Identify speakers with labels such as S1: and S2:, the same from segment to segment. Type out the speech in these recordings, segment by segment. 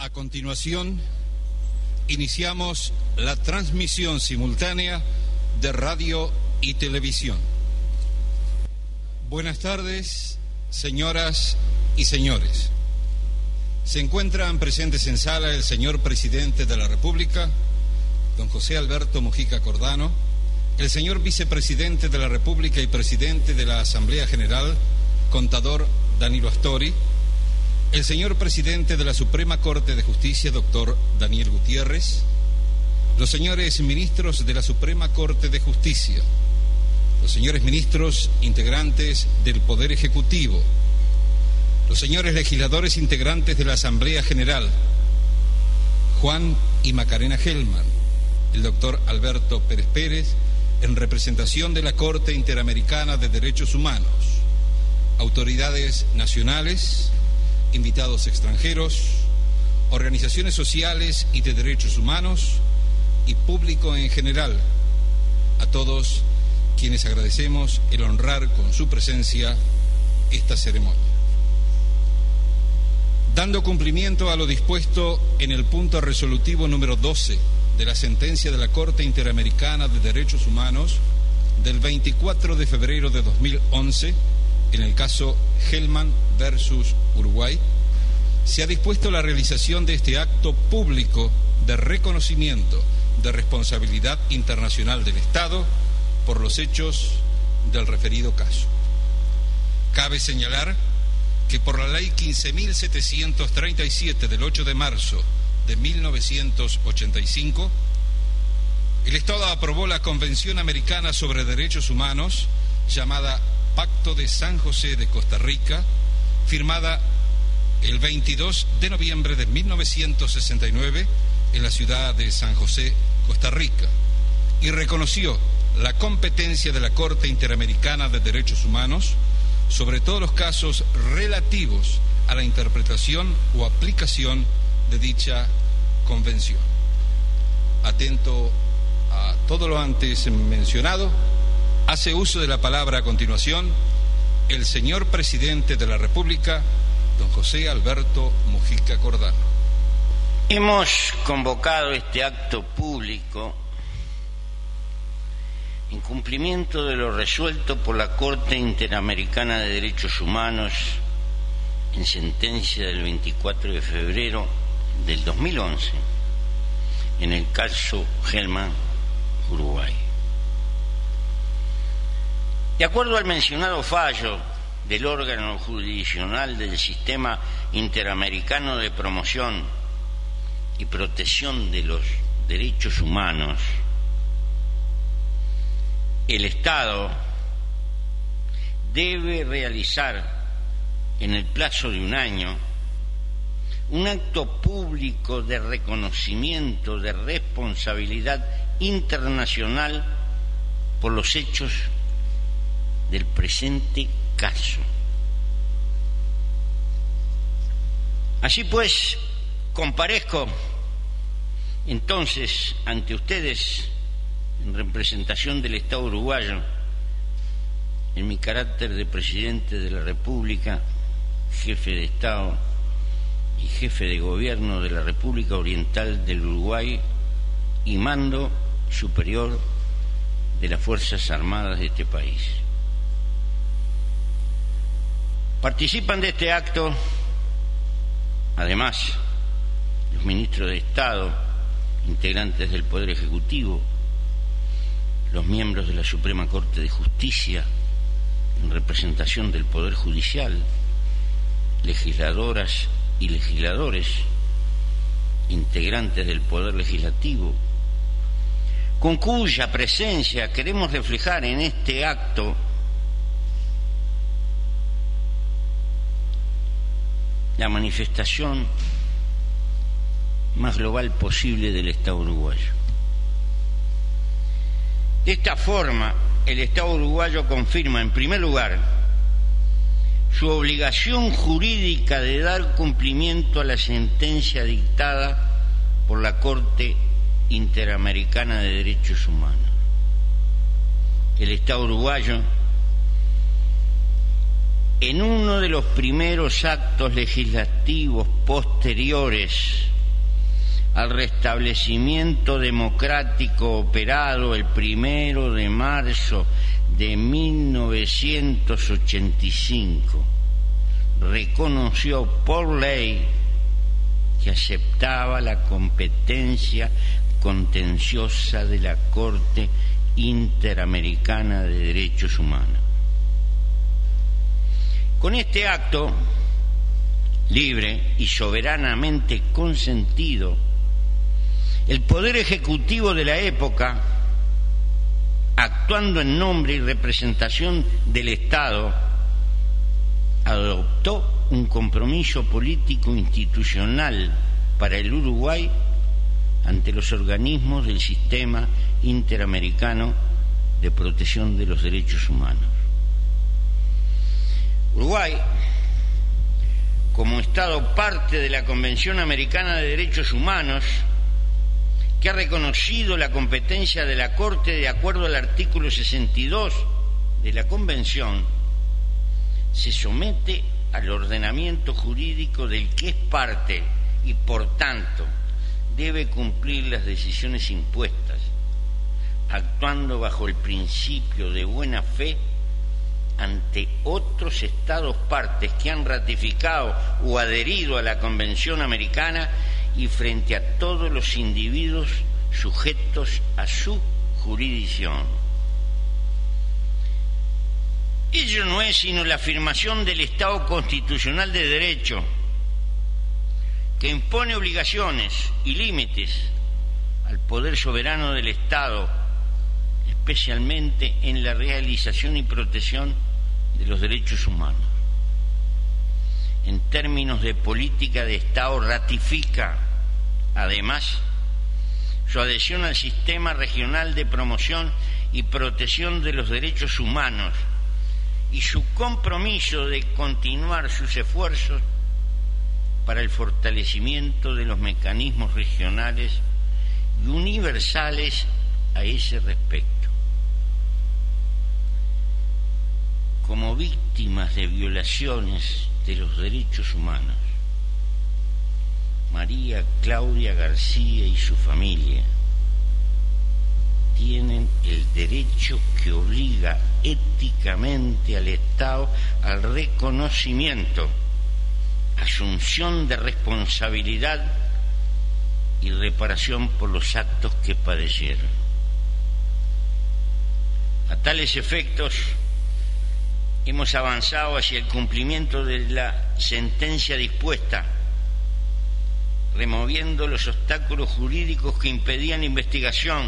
S1: A continuación, iniciamos la transmisión simultánea de radio y televisión. Buenas tardes, señoras y señores. Se encuentran presentes en sala el señor Presidente de la República, don José Alberto Mujica Cordano, el señor Vicepresidente de la República y Presidente de la Asamblea General, contador Danilo Astori, el señor Presidente de la Suprema Corte de Justicia, doctor Daniel Gutiérrez, los señores ministros de la Suprema Corte de Justicia, los señores ministros integrantes del Poder Ejecutivo, los señores legisladores integrantes de la Asamblea General, Juan y Macarena Gelman, el doctor Alberto Pérez Pérez, en representación de la Corte Interamericana de Derechos Humanos, autoridades nacionales, invitados extranjeros, organizaciones sociales y de derechos humanos y público en general, a todos quienes agradecemos el honrar con su presencia esta ceremonia. Dando cumplimiento a lo dispuesto en el punto resolutivo número 12 de la sentencia de la Corte Interamericana de Derechos Humanos del 24 de febrero de 2011, en el caso Gelman versus Uruguay, se ha dispuesto la realización de este acto público de reconocimiento de responsabilidad internacional del Estado por los hechos del referido caso. Cabe señalar que por la Ley 15.737 del 8 de marzo de 1985, el Estado aprobó la Convención Americana sobre Derechos Humanos, llamada Pacto de San José de Costa Rica, firmada el 22 de noviembre de 1969 en la ciudad de San José, Costa Rica, y reconoció la competencia de la Corte Interamericana de Derechos Humanos sobre todos los casos relativos a la interpretación o aplicación de dicha convención. Atento a todo lo antes mencionado, hace uso de la palabra a continuación el señor Presidente de la República, don José Alberto Mujica Cordano.
S2: Hemos convocado este acto público en cumplimiento de lo resuelto por la Corte Interamericana de Derechos Humanos en sentencia del 24 de febrero del 2011 en el caso Gelman, Uruguay. De acuerdo al mencionado fallo del órgano jurisdiccional del Sistema Interamericano de Promoción y Protección de los Derechos Humanos, el Estado debe realizar en el plazo de un año un acto público de reconocimiento de responsabilidad internacional por los hechos del presente caso. Así pues, comparezco entonces ante ustedes en representación del Estado uruguayo, en mi carácter de Presidente de la República, jefe de Estado y jefe de Gobierno de la República Oriental del Uruguay y mando superior de las Fuerzas Armadas de este país. Participan de este acto, además, los ministros de Estado, integrantes del Poder Ejecutivo, los miembros de la Suprema Corte de Justicia, en representación del Poder Judicial, legisladoras y legisladores, integrantes del Poder Legislativo, con cuya presencia queremos reflejar en este acto la manifestación más global posible del Estado uruguayo. De esta forma, el Estado uruguayo confirma, en primer lugar, su obligación jurídica de dar cumplimiento a la sentencia dictada por la Corte Interamericana de Derechos Humanos. El Estado uruguayo, en uno de los primeros actos legislativos posteriores al restablecimiento democrático operado el 1 de marzo de 1985, reconoció por ley que aceptaba la competencia contenciosa de la Corte Interamericana de Derechos Humanos. Con este acto, libre y soberanamente consentido, el Poder Ejecutivo de la época, actuando en nombre y representación del Estado, adoptó un compromiso político institucional para el Uruguay ante los organismos del Sistema Interamericano de Protección de los Derechos Humanos. Uruguay, como Estado parte de la Convención Americana de Derechos Humanos, que ha reconocido la competencia de la Corte de acuerdo al artículo 62 de la Convención, se somete al ordenamiento jurídico del que es parte y, por tanto, debe cumplir las decisiones impuestas, actuando bajo el principio de buena fe ante otros estados partes que han ratificado o adherido a la Convención Americana y frente a todos los individuos sujetos a su jurisdicción. Ello no es sino la afirmación del Estado constitucional de derecho, que impone obligaciones y límites al poder soberano del Estado, especialmente en la realización y protección de los derechos humanos. En términos de política de Estado, ratifica, además, su adhesión al Sistema Regional de Promoción y Protección de los Derechos Humanos y su compromiso de continuar sus esfuerzos para el fortalecimiento de los mecanismos regionales y universales a ese respecto. Como víctimas de violaciones de los derechos humanos, María Claudia García y su familia tienen el derecho que obliga éticamente al Estado al reconocimiento, asunción de responsabilidad y reparación por los actos que padecieron. A tales efectos, hemos avanzado hacia el cumplimiento de la sentencia dispuesta, removiendo los obstáculos jurídicos que impedían la investigación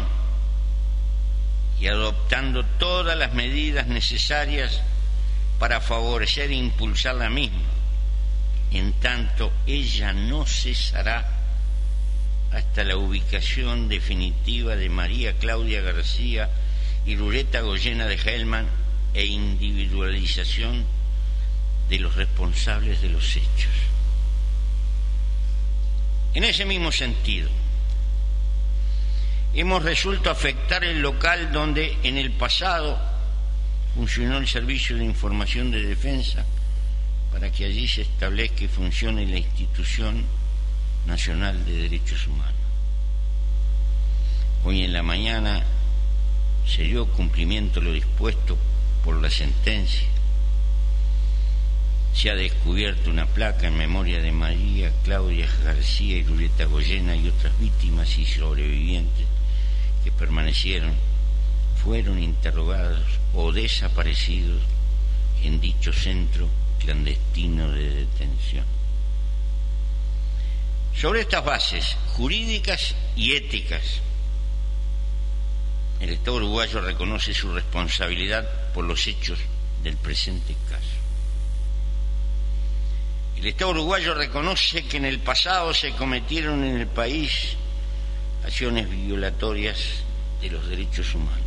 S2: y adoptando todas las medidas necesarias para favorecer e impulsar la misma. En tanto, ella no cesará hasta la ubicación definitiva de María Claudia García y Lureta Goyena de Hellman e individualización de los responsables de los hechos. En ese mismo sentido, hemos resuelto afectar el local donde en el pasado funcionó el Servicio de Información de Defensa para que allí se establezca y funcione la Institución Nacional de Derechos Humanos. Hoy en la mañana se dio cumplimiento a lo dispuesto por la sentencia. Se ha descubierto una placa en memoria de María Claudia García y Lureta Goyena y otras víctimas y sobrevivientes que permanecieron, fueron interrogados o desaparecidos en dicho centro clandestino de detención. Sobre estas bases jurídicas y éticas, el Estado uruguayo reconoce su responsabilidad por los hechos del presente caso. El Estado uruguayo reconoce que en el pasado se cometieron en el país acciones violatorias de los derechos humanos,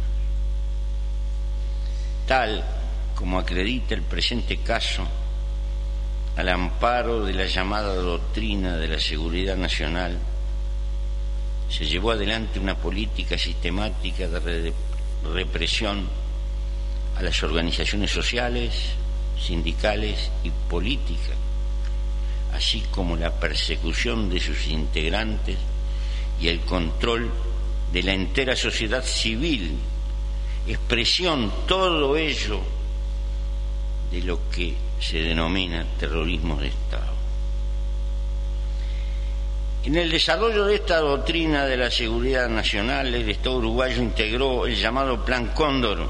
S2: tal como acredita el presente caso, al amparo de la llamada doctrina de la seguridad nacional, se llevó adelante una política sistemática de represión a las organizaciones sociales, sindicales y políticas, así como la persecución de sus integrantes y el control de la entera sociedad civil, expresión, todo ello, de lo que se denomina terrorismo de Estado. En el desarrollo de esta doctrina de la seguridad nacional, el Estado uruguayo integró el llamado Plan Cóndor,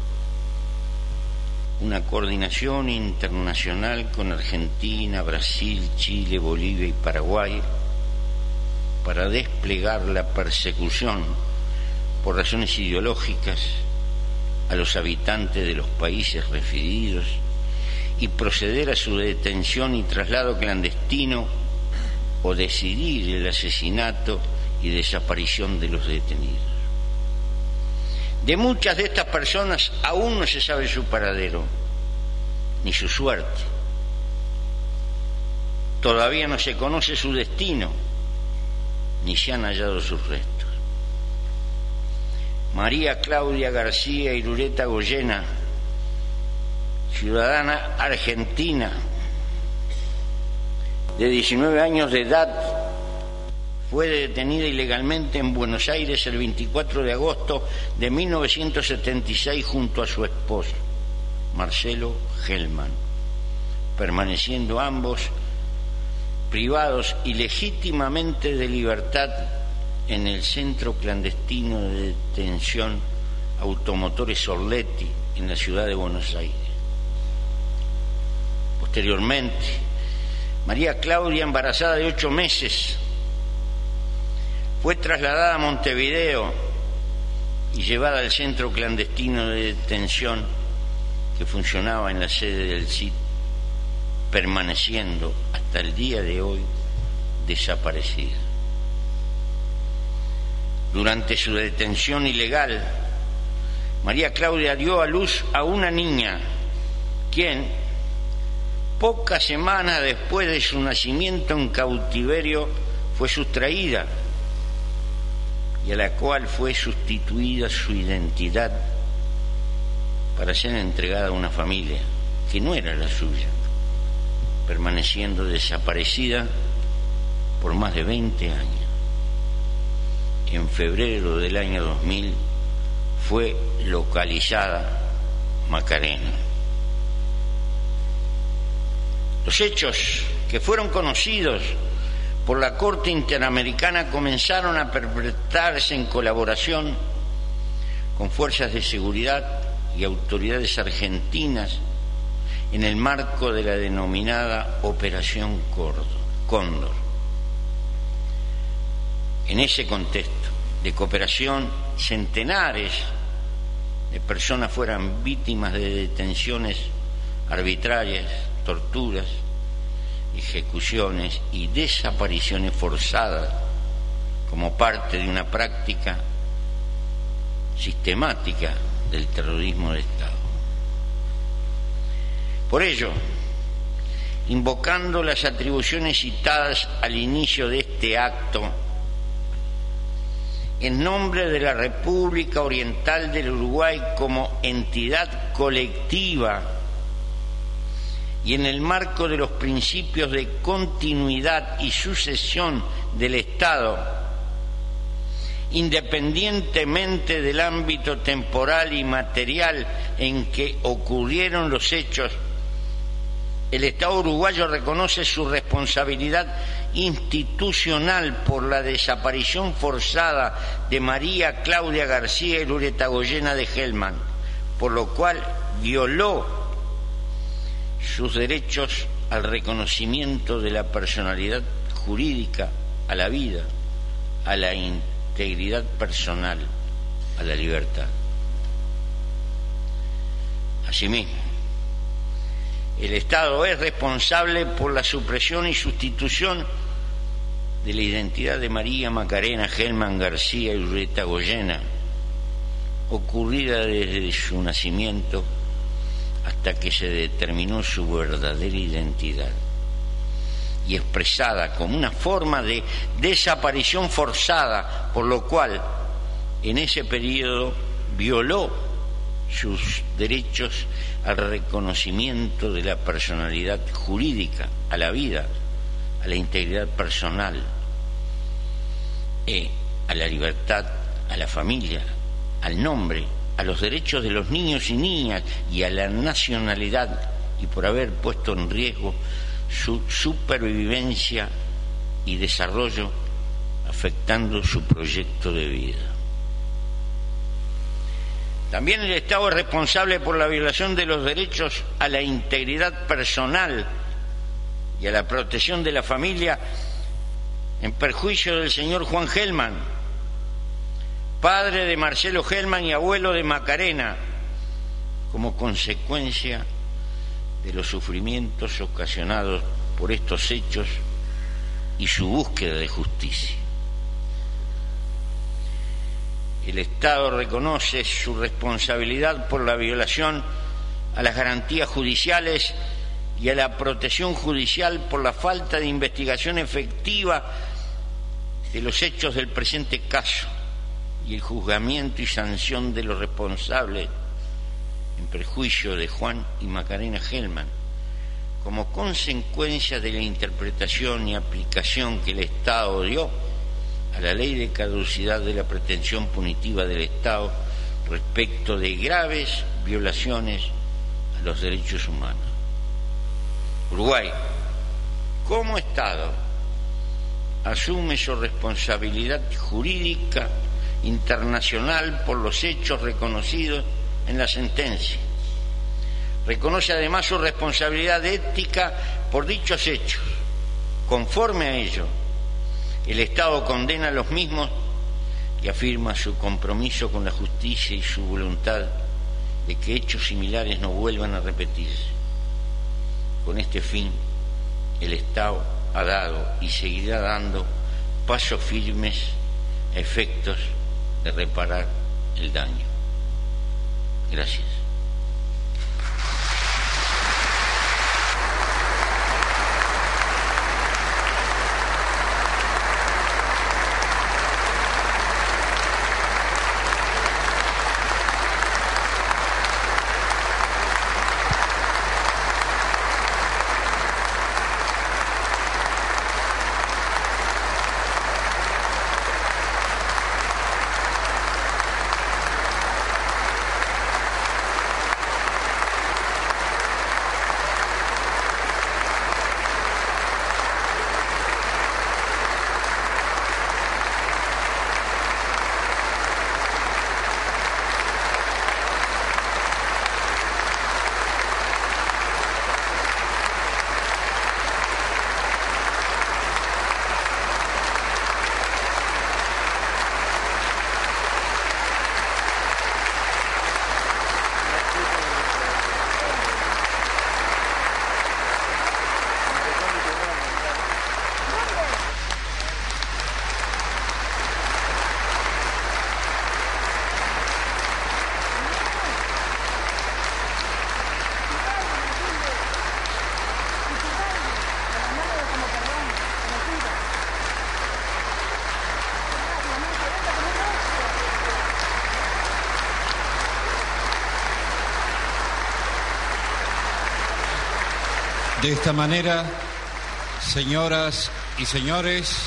S2: una coordinación internacional con Argentina, Brasil, Chile, Bolivia y Paraguay para desplegar la persecución por razones ideológicas a los habitantes de los países referidos y proceder a su detención y traslado clandestino o decidir el asesinato y desaparición de los detenidos. De muchas de estas personas aún no se sabe su paradero ni su suerte. Todavía no se conoce su destino ni se han hallado sus restos. María Claudia García Irureta Goyena, ciudadana argentina de 19 años de edad, fue detenida ilegalmente en Buenos Aires el 24 de agosto de 1976 junto a su esposo, Marcelo Hellman, permaneciendo ambos privados ilegítimamente de libertad en el centro clandestino de detención Automotores Orletti en la ciudad de Buenos Aires. Posteriormente, María Claudia, embarazada de 8 meses, fue trasladada a Montevideo y llevada al centro clandestino de detención que funcionaba en la sede del CID, permaneciendo hasta el día de hoy desaparecida. Durante su detención ilegal, María Claudia dio a luz a una niña, quien, pocas semanas después de su nacimiento en cautiverio, fue sustraída y a la cual fue sustituida su identidad para ser entregada a una familia que no era la suya, permaneciendo desaparecida por más de 20 años. En febrero del año 2000 fue localizada Macarena. Los hechos que fueron conocidos por la Corte Interamericana comenzaron a perpetrarse en colaboración con fuerzas de seguridad y autoridades argentinas en el marco de la denominada Operación Cóndor. En ese contexto de cooperación, centenares de personas fueron víctimas de detenciones arbitrarias, torturas, ejecuciones y desapariciones forzadas como parte de una práctica sistemática del terrorismo de Estado. Por ello, invocando las atribuciones citadas al inicio de este acto, en nombre de la República Oriental del Uruguay como entidad colectiva y en el marco de los principios de continuidad y sucesión del Estado, independientemente del ámbito temporal y material en que ocurrieron los hechos, el Estado uruguayo reconoce su responsabilidad institucional por la desaparición forzada de María Claudia García Irureta Goyena de Hellman, por lo cual violó sus derechos al reconocimiento de la personalidad jurídica, a la vida, a la integridad personal, a la libertad. Asimismo, el Estado es responsable por la supresión y sustitución de la identidad de María Macarena Hellman García Irureta Goyena, ocurrida desde su nacimiento hasta que se determinó su verdadera identidad y expresada como una forma de desaparición forzada, por lo cual en ese periodo violó sus derechos al reconocimiento de la personalidad jurídica, a la vida, a la integridad personal, la libertad, a la familia, al nombre, a los derechos de los niños y niñas y a la nacionalidad, y por haber puesto en riesgo su supervivencia y desarrollo, afectando su proyecto de vida. También el Estado es responsable por la violación de los derechos a la integridad personal y a la protección de la familia en perjuicio del señor Juan Gelman, padre de Marcelo Gelman y abuelo de Macarena, como consecuencia de los sufrimientos ocasionados por estos hechos y su búsqueda de justicia. El Estado reconoce su responsabilidad por la violación a las garantías judiciales y a la protección judicial por la falta de investigación efectiva de los hechos del presente caso y el juzgamiento y sanción de los responsables en perjuicio de Juan y Macarena Gelman, como consecuencia de la interpretación y aplicación que el Estado dio a la ley de caducidad de la pretensión punitiva del Estado respecto de graves violaciones a los derechos humanos. Uruguay, como Estado, asume su responsabilidad jurídica internacional por los hechos reconocidos en la sentencia. Reconoce además su responsabilidad ética por dichos hechos. Conforme a ello, el Estado condena los mismos y afirma su compromiso con la justicia y su voluntad de que hechos similares no vuelvan a repetirse. Con este fin, el Estado ha dado y seguirá dando pasos firmes a efectos de reparar el daño. Gracias.
S1: De esta manera, señoras y señores,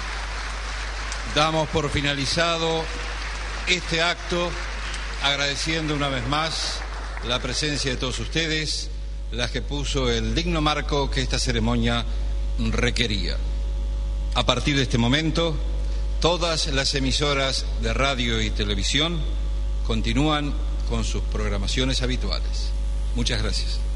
S1: damos por finalizado este acto, agradeciendo una vez más la presencia de todos ustedes, las que puso el digno marco que esta ceremonia requería. A partir de este momento, todas las emisoras de radio y televisión continúan con sus programaciones habituales. Muchas gracias.